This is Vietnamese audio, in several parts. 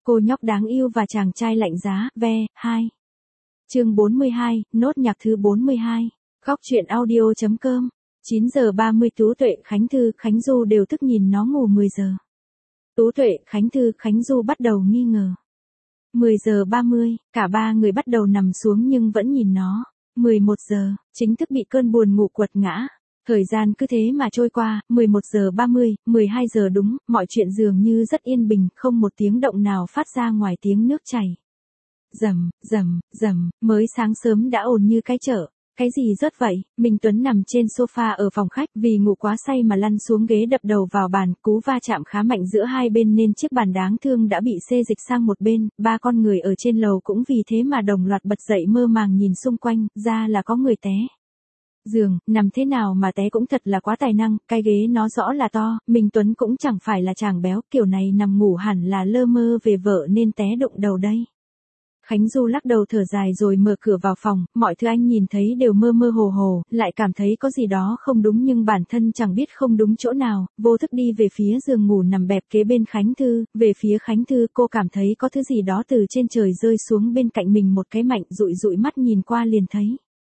Cô nhóc đáng yêu và chàng trai lạnh giá, ve, 2. Chương 42, nốt nhạc thứ 42. Góc truyện audio.com. 9 giờ 30 Tú Tuệ, Khánh Thư, Khánh Du đều thức nhìn nó ngủ 10 giờ. Tú Tuệ, Khánh Thư, Khánh Du bắt đầu nghi ngờ. 10 giờ 30, cả ba người bắt đầu nằm xuống nhưng vẫn nhìn nó. 11 giờ, chính thức bị cơn buồn ngủ quật ngã. Thời gian cứ thế mà trôi qua, 11 giờ 30, 12 giờ đúng, mọi chuyện dường như rất yên bình, không một tiếng động nào phát ra ngoài tiếng nước chảy. Rầm, rầm, rầm, mới sáng sớm đã ồn như cái chợ. Cái gì rớt vậy? Minh Tuấn nằm trên sofa ở phòng khách vì ngủ quá say mà lăn xuống ghế đập đầu vào bàn, cú va chạm khá mạnh giữa hai bên nên chiếc bàn đáng thương đã bị xê dịch sang một bên, ba con người ở trên lầu cũng vì thế mà đồng loạt bật dậy mơ màng nhìn xung quanh, ra là có người té. Giường, nằm thế nào mà té cũng thật là quá tài năng, cái ghế nó rõ là to, Minh Tuấn cũng chẳng phải là chàng béo, kiểu này nằm ngủ hẳn là lơ mơ về vợ nên té đụng đầu đây. Khánh Du lắc đầu thở dài rồi mở cửa vào phòng, mọi thứ anh nhìn thấy đều mơ mơ hồ hồ, lại cảm thấy có gì đó không đúng nhưng bản thân chẳng biết không đúng chỗ nào, vô thức đi về phía giường ngủ nằm bẹp kế bên Khánh Thư, về phía Khánh Thư cô cảm thấy có thứ gì đó từ trên trời rơi xuống bên cạnh mình một cái mạnh, dụi dụi mắt nhìn qua liền thấy.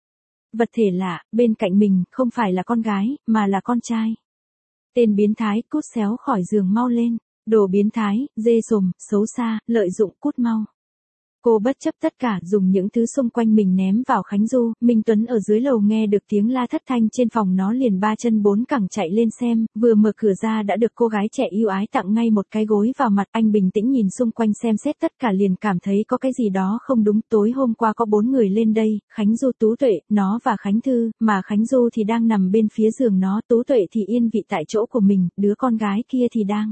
Vật thể lạ, bên cạnh mình, không phải là con gái, mà là con trai. Tên biến thái, cút xéo khỏi giường mau lên, đồ biến thái, dê sồm, xấu xa, lợi dụng, cút mau. Cô bất chấp tất cả dùng những thứ xung quanh mình ném vào Khánh Du, Minh Tuấn ở dưới lầu nghe được tiếng la thất thanh trên phòng nó liền ba chân bốn cẳng chạy lên xem, vừa mở cửa ra đã được cô gái trẻ yêu ái tặng ngay một cái gối vào mặt, anh bình tĩnh nhìn xung quanh xem xét tất cả liền cảm thấy có cái gì đó không đúng, tối hôm qua có 4 người lên đây, Khánh Du, Tú Tuệ, nó và Khánh Thư, mà Khánh Du thì đang nằm bên phía giường nó, Tú Tuệ thì yên vị tại chỗ của mình, đứa con gái kia thì đang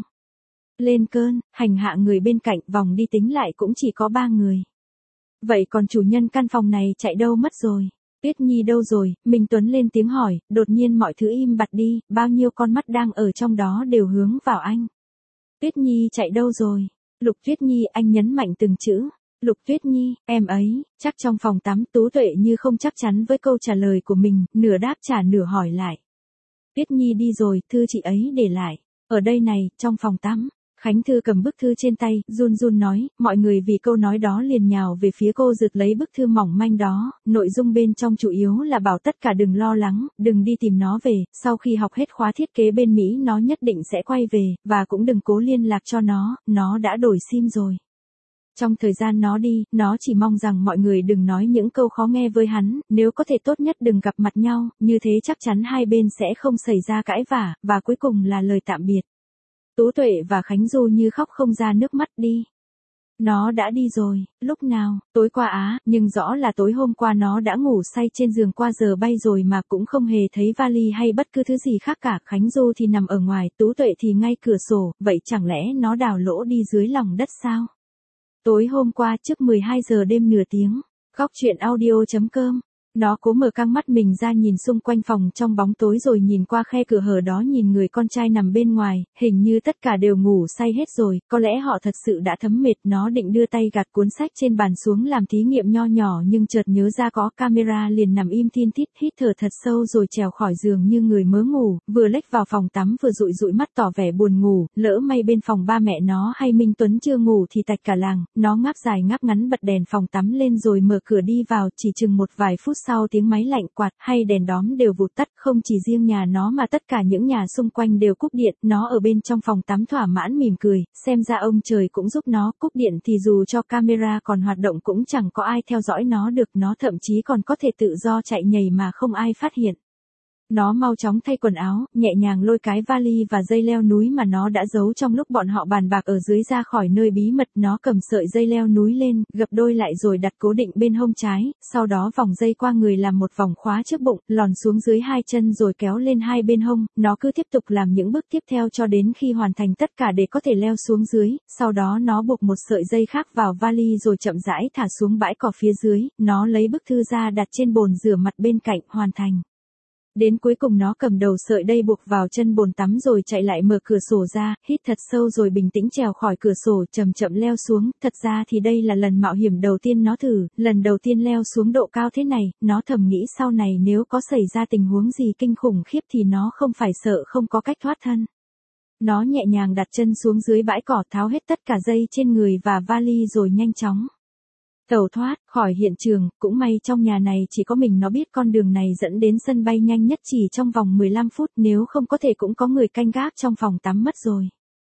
lên cơn, hành hạ người bên cạnh, vòng đi tính lại cũng chỉ có 3 người. Vậy còn chủ nhân căn phòng này chạy đâu mất rồi? Tuyết Nhi đâu rồi? Minh Tuấn lên tiếng hỏi, đột nhiên mọi thứ im bặt đi, bao nhiêu con mắt đang ở trong đó đều hướng vào anh. Tuyết Nhi chạy đâu rồi? Lục Tuyết Nhi, anh nhấn mạnh từng chữ. Lục Tuyết Nhi, em ấy, chắc trong phòng tắm. Tú Tuệ như không chắc chắn với câu trả lời của mình, nửa đáp trả nửa hỏi lại. Tuyết Nhi đi rồi, thư chị ấy để lại. Ở đây này, trong phòng tắm. Khánh Thư cầm bức thư trên tay, run run nói, mọi người vì câu nói đó liền nhào về phía cô rượt lấy bức thư mỏng manh đó, nội dung bên trong chủ yếu là bảo tất cả đừng lo lắng, đừng đi tìm nó về, sau khi học hết khóa thiết kế bên Mỹ nó nhất định sẽ quay về, và cũng đừng cố liên lạc cho nó đã đổi sim rồi. Trong thời gian nó đi, nó chỉ mong rằng mọi người đừng nói những câu khó nghe với hắn, nếu có thể tốt nhất đừng gặp mặt nhau, như thế chắc chắn hai bên sẽ không xảy ra cãi vã, và cuối cùng là lời tạm biệt. Tú Tuệ và Khánh Du như khóc không ra nước mắt đi. Nó đã đi rồi, lúc nào? Tối qua á, nhưng rõ là tối hôm qua nó đã ngủ say trên giường qua giờ bay rồi mà cũng không hề thấy vali hay bất cứ thứ gì khác cả. Khánh Du thì nằm ở ngoài, Tú Tuệ thì ngay cửa sổ, vậy chẳng lẽ nó đào lỗ đi dưới lòng đất sao? Tối hôm qua trước 12 giờ đêm nửa tiếng, góc truyện audio.com. Nó cố mở căng mắt mình ra nhìn xung quanh phòng trong bóng tối rồi nhìn qua khe cửa hở đó nhìn người con trai nằm bên ngoài, hình như tất cả đều ngủ say hết rồi, có lẽ họ thật sự đã thấm mệt. Nó định đưa tay gạt cuốn sách trên bàn xuống làm thí nghiệm nho nhỏ nhưng chợt nhớ ra có camera liền nằm im thin thít, hít thở thật sâu rồi trèo khỏi giường như người mớ ngủ, vừa lách vào phòng tắm vừa dụi dụi mắt tỏ vẻ buồn ngủ, lỡ may bên phòng ba mẹ nó hay Minh Tuấn chưa ngủ thì tạch cả làng. Nó ngáp dài ngáp ngắn bật đèn phòng tắm lên rồi mở cửa đi vào, chỉ chừng một vài phút sau tiếng máy lạnh, quạt hay đèn đóm đều vụt tắt, không chỉ riêng nhà nó mà tất cả những nhà xung quanh đều cúp điện. Nó ở bên trong phòng tắm thỏa mãn mỉm cười, xem ra ông trời cũng giúp nó, cúp điện thì dù cho camera còn hoạt động cũng chẳng có ai theo dõi nó được, nó thậm chí còn có thể tự do chạy nhảy mà không ai phát hiện. Nó mau chóng thay quần áo, nhẹ nhàng lôi cái vali và dây leo núi mà nó đã giấu trong lúc bọn họ bàn bạc ở dưới ra khỏi nơi bí mật. Nó cầm sợi dây leo núi lên, gập đôi lại rồi đặt cố định bên hông trái, sau đó vòng dây qua người làm một vòng khóa trước bụng, lòn xuống dưới hai chân rồi kéo lên hai bên hông. Nó cứ tiếp tục làm những bước tiếp theo cho đến khi hoàn thành tất cả để có thể leo xuống dưới, sau đó nó buộc một sợi dây khác vào vali rồi chậm rãi thả xuống bãi cỏ phía dưới. Nó lấy bức thư ra đặt trên bồn rửa mặt bên cạnh, hoàn thành. Đến cuối cùng nó cầm đầu sợi dây buộc vào chân bồn tắm rồi chạy lại mở cửa sổ ra, hít thật sâu rồi bình tĩnh trèo khỏi cửa sổ chậm chậm leo xuống. Thật ra thì đây là lần mạo hiểm đầu tiên nó thử, lần đầu tiên leo xuống độ cao thế này, nó thầm nghĩ sau này nếu có xảy ra tình huống gì kinh khủng khiếp thì nó không phải sợ không có cách thoát thân. Nó nhẹ nhàng đặt chân xuống dưới bãi cỏ, tháo hết tất cả dây trên người và vali rồi nhanh chóng tẩu thoát khỏi hiện trường. Cũng may trong nhà này chỉ có mình nó biết con đường này dẫn đến sân bay nhanh nhất chỉ trong vòng 15 phút, nếu không có thể cũng có người canh gác trong phòng tắm mất rồi.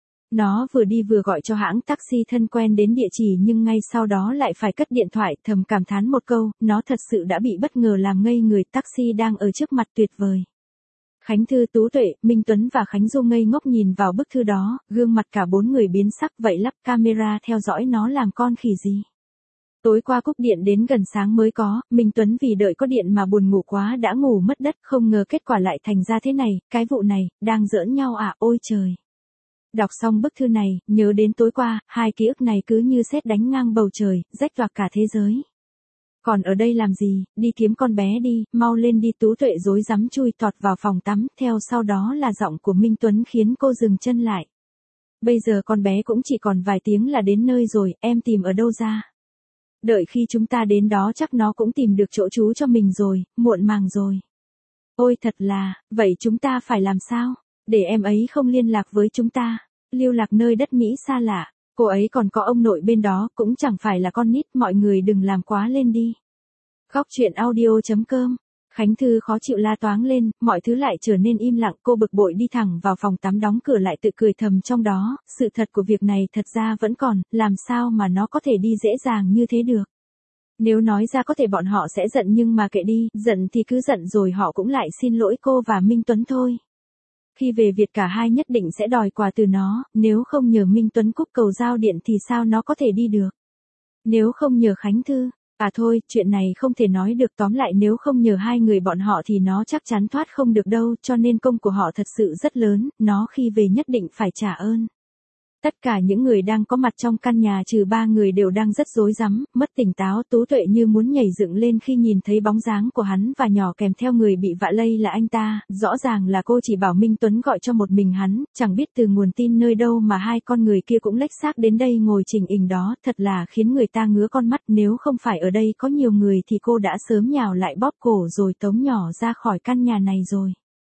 Nó vừa đi vừa gọi cho hãng taxi thân quen đến địa chỉ, nhưng ngay sau đó lại phải cất điện thoại, thầm cảm thán một câu, nó thật sự đã bị bất ngờ làm ngây người. Taxi đang ở trước mặt tuyệt vời. Khánh Thư, Tú Tuệ, Minh Tuấn và Khánh Du ngây ngốc nhìn vào bức thư đó, gương mặt cả bốn người biến sắc. Vậy lắp camera theo dõi nó làm con khỉ gì? Tối qua cúp điện đến gần sáng mới có, Minh Tuấn vì đợi có điện mà buồn ngủ quá đã ngủ mất đất, không ngờ kết quả lại thành ra thế này. Cái vụ này, đang giỡn nhau à? Ôi trời! Đọc xong bức thư này, nhớ đến tối qua, hai ký ức này cứ như sét đánh ngang bầu trời, rách toạc cả thế giới. Còn ở đây làm gì, đi kiếm con bé đi, mau lên đi. Tú Tuệ rối rắm chui tọt vào phòng tắm, theo sau đó là giọng của Minh Tuấn khiến cô dừng chân lại. Bây giờ con bé cũng chỉ còn vài tiếng là đến nơi rồi, em tìm ở đâu ra? Đợi khi chúng ta đến đó chắc nó cũng tìm được chỗ trú cho mình rồi, muộn màng rồi. Ôi thật là, vậy chúng ta phải làm sao? Để em ấy không liên lạc với chúng ta, lưu lạc nơi đất Mỹ xa lạ, cô ấy còn có ông nội bên đó, cũng chẳng phải là con nít, mọi người đừng làm quá lên đi. Góc truyện audio.com. Khánh Thư khó chịu la toáng lên, mọi thứ lại trở nên im lặng, cô bực bội đi thẳng vào phòng tắm đóng cửa lại, tự cười thầm trong đó, sự thật của việc này thật ra vẫn còn, làm sao mà nó có thể đi dễ dàng như thế được. Nếu nói ra có thể bọn họ sẽ giận, nhưng mà kệ đi, giận thì cứ giận rồi họ cũng lại xin lỗi cô và Minh Tuấn thôi. Khi về Việt cả hai nhất định sẽ đòi quà từ nó, nếu không nhờ Minh Tuấn cúp cầu giao điện thì sao nó có thể đi được. Nếu không nhờ Khánh Thư, à thôi, chuyện này không thể nói được, tóm lại nếu không nhờ hai người bọn họ thì nó chắc chắn thoát không được đâu, cho nên công của họ thật sự rất lớn, nó khi về nhất định phải trả ơn. Tất cả những người đang có mặt trong căn nhà trừ ba người đều đang rất rối rắm, mất tỉnh táo. Tú Tuệ như muốn nhảy dựng lên khi nhìn thấy bóng dáng của hắn và nhỏ kèm theo người bị vạ lây là anh ta, rõ ràng là cô chỉ bảo Minh Tuấn gọi cho một mình hắn, chẳng biết từ nguồn tin nơi đâu mà hai con người kia cũng lếch xác đến đây ngồi chỉnh ình đó, thật là khiến người ta ngứa con mắt, nếu không phải ở đây có nhiều người thì cô đã sớm nhào lại bóp cổ rồi tống nhỏ ra khỏi căn nhà này rồi.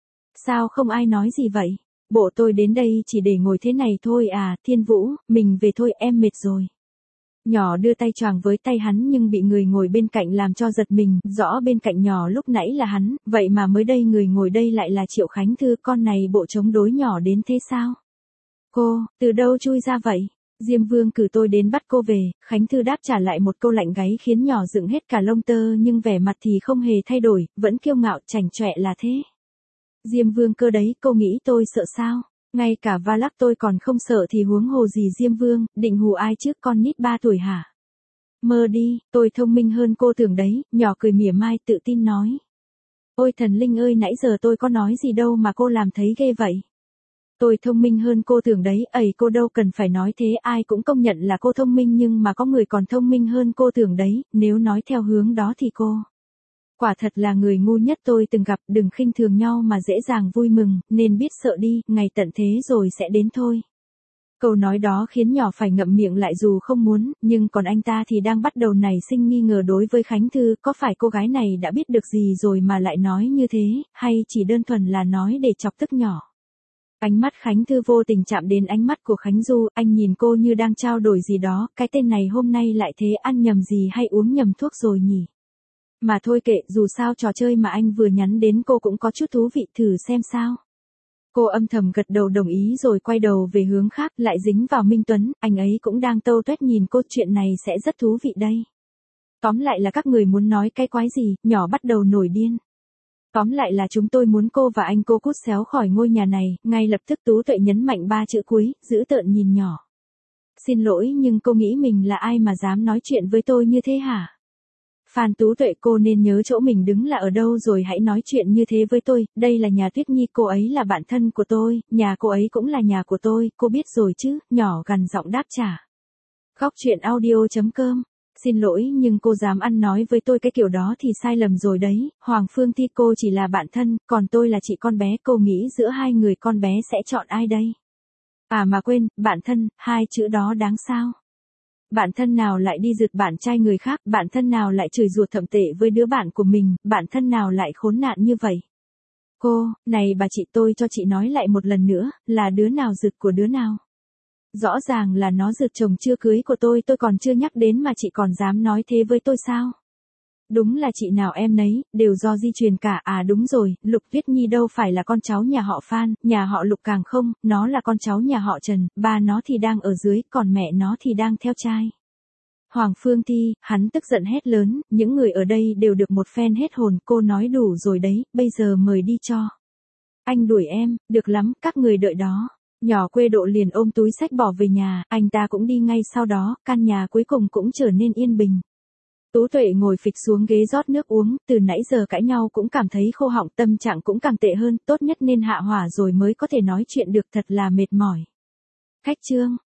Sao không ai nói gì vậy? Bộ tôi đến đây chỉ để ngồi thế này thôi à? Thiên Vũ, mình về thôi, em mệt rồi. Nhỏ đưa tay choàng với tay hắn nhưng bị người ngồi bên cạnh làm cho giật mình, rõ bên cạnh nhỏ lúc nãy là hắn, vậy mà mới đây người ngồi đây lại là Triệu Khánh Thư, con này bộ chống đối nhỏ đến thế sao? Cô, từ đâu chui ra vậy? Diêm Vương cử tôi đến bắt cô về. Khánh Thư đáp trả lại một câu lạnh gáy khiến nhỏ dựng hết cả lông tơ, nhưng vẻ mặt thì không hề thay đổi, vẫn kiêu ngạo chảnh chọe là thế. Diêm Vương cơ đấy, cô nghĩ tôi sợ sao? Ngay cả Valak tôi còn không sợ thì huống hồ gì Diêm Vương, định hù ai trước con nít 3 tuổi hả? Mơ đi, tôi thông minh hơn cô tưởng đấy, nhỏ cười mỉa mai tự tin nói. Ôi thần linh ơi, nãy giờ tôi có nói gì đâu mà cô làm thấy ghê vậy? Tôi thông minh hơn cô tưởng đấy, cô đâu cần phải nói thế, ai cũng công nhận là cô thông minh, nhưng mà có người còn thông minh hơn cô tưởng đấy, nếu nói theo hướng đó thì cô quả thật là người ngu nhất tôi từng gặp. Đừng khinh thường nhau mà dễ dàng vui mừng, nên biết sợ đi, ngày tận thế rồi sẽ đến thôi. Câu nói đó khiến nhỏ phải ngậm miệng lại dù không muốn, nhưng còn anh ta thì đang bắt đầu nảy sinh nghi ngờ đối với Khánh Thư, có phải cô gái này đã biết được gì rồi mà lại nói như thế, hay chỉ đơn thuần là nói để chọc tức nhỏ. Ánh mắt Khánh Thư vô tình chạm đến ánh mắt của Khánh Du, anh nhìn cô như đang trao đổi gì đó, cái tên này hôm nay lại thế, ăn nhầm gì hay uống nhầm thuốc rồi nhỉ? Mà thôi kệ, dù sao trò chơi mà anh vừa nhắn đến cô cũng có chút thú vị, thử xem sao. Cô âm thầm gật đầu đồng ý rồi quay đầu về hướng khác, lại dính vào Minh Tuấn, anh ấy cũng đang tâu tuét nhìn cô, chuyện này sẽ rất thú vị đây. Tóm lại là các người muốn nói cái quái gì, nhỏ bắt đầu nổi điên. Tóm lại là chúng tôi muốn cô và anh cô cút xéo khỏi ngôi nhà này, ngay lập tức Tú Tuệ nhấn mạnh 3 chữ cuối, dữ tợn nhìn nhỏ. Xin lỗi nhưng cô nghĩ mình là ai mà dám nói chuyện với tôi như thế hả? Phan Tú Tuệ, cô nên nhớ chỗ mình đứng là ở đâu rồi hãy nói chuyện như thế với tôi, đây là nhà Tuyết Nhi, cô ấy là bạn thân của tôi, nhà cô ấy cũng là nhà của tôi, cô biết rồi chứ, nhỏ gằn giọng đáp trả. Góc truyện audio.com. Xin lỗi nhưng cô dám ăn nói với tôi cái kiểu đó thì sai lầm rồi đấy, Hoàng Phương Thi, cô chỉ là bạn thân, còn tôi là chị con bé, cô nghĩ giữa hai người con bé sẽ chọn ai đây? À mà quên, bạn thân, hai chữ đó đáng sao? Bạn thân nào lại đi rượt bạn trai người khác, bạn thân nào lại chửi rủa thậm tệ với đứa bạn của mình, bạn thân nào lại khốn nạn như vậy? Cô, này bà chị tôi cho chị nói lại một lần nữa, là đứa nào rượt của đứa nào? Rõ ràng là nó rượt chồng chưa cưới của tôi còn chưa nhắc đến mà chị còn dám nói thế với tôi sao? Đúng là chị nào em nấy, đều do di truyền cả. À đúng rồi, Lục Tuyết Nhi đâu phải là con cháu nhà họ Phan, nhà họ Lục càng không, nó là con cháu nhà họ Trần, ba nó thì đang ở dưới, còn mẹ nó thì đang theo trai. Hoàng Phương Thi, hắn tức giận hét lớn, những người ở đây đều được một phen hết hồn, cô nói đủ rồi đấy, bây giờ mời đi cho. Anh đuổi em, được lắm, các người đợi đó. Nhỏ Quê Độ liền ôm túi xách bỏ về nhà, anh ta cũng đi ngay sau đó, căn nhà cuối cùng cũng trở nên yên bình. Tú Tuệ ngồi phịch xuống ghế rót nước uống, từ nãy giờ cãi nhau cũng cảm thấy khô họng, tâm trạng cũng càng tệ hơn, tốt nhất nên hạ hỏa rồi mới có thể nói chuyện được, thật là mệt mỏi. Khách Trương,